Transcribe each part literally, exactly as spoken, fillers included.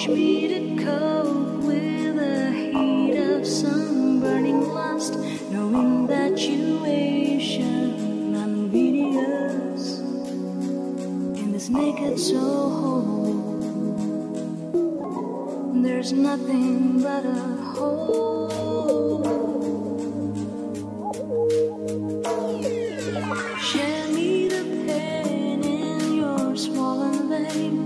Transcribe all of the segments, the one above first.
Teach me to cope with the heat of some burning lust, knowing that you Asian, I'm invidious in this naked soul. There's nothing but a hole. Share me the pain in your swollen vein,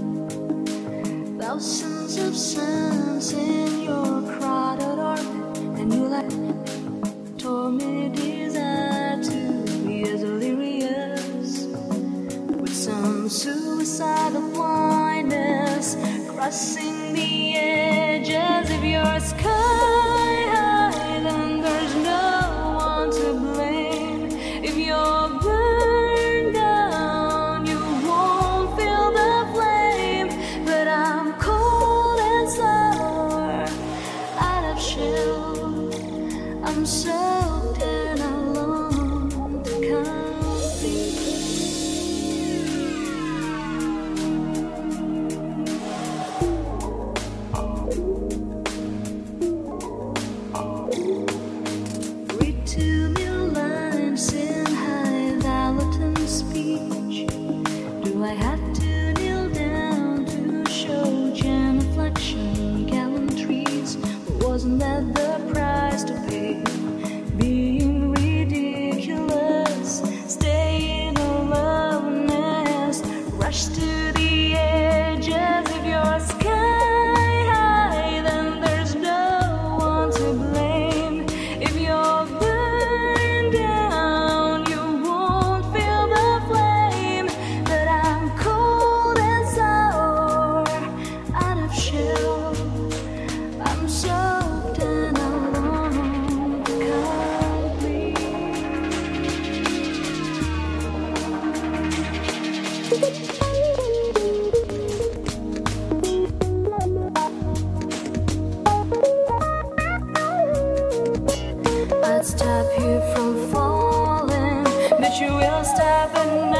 thousands of suns in your crowded orbit, and you like tore me desire to be as delirious with some suicidal blindness, crossing the edges of your sky high. Then there's no one to blame. If you're burned down, you won't feel the flame. But I'm cold and sour, out of shell. I'm soaked and alone to complete. Read to me lines in high Valentin speech. Do I have to kneel down to show genuflection, gallantries? But wasn't that the price to pay? Being ridiculous, stay in aloneness, rush to the edges of your sky high. Then there's no one to blame. If you're burned down, you won't feel the flame. But I'm cold and sour, out of shell. I'm soaked and alone to complete. I'd stop you from falling, but you will stop at night.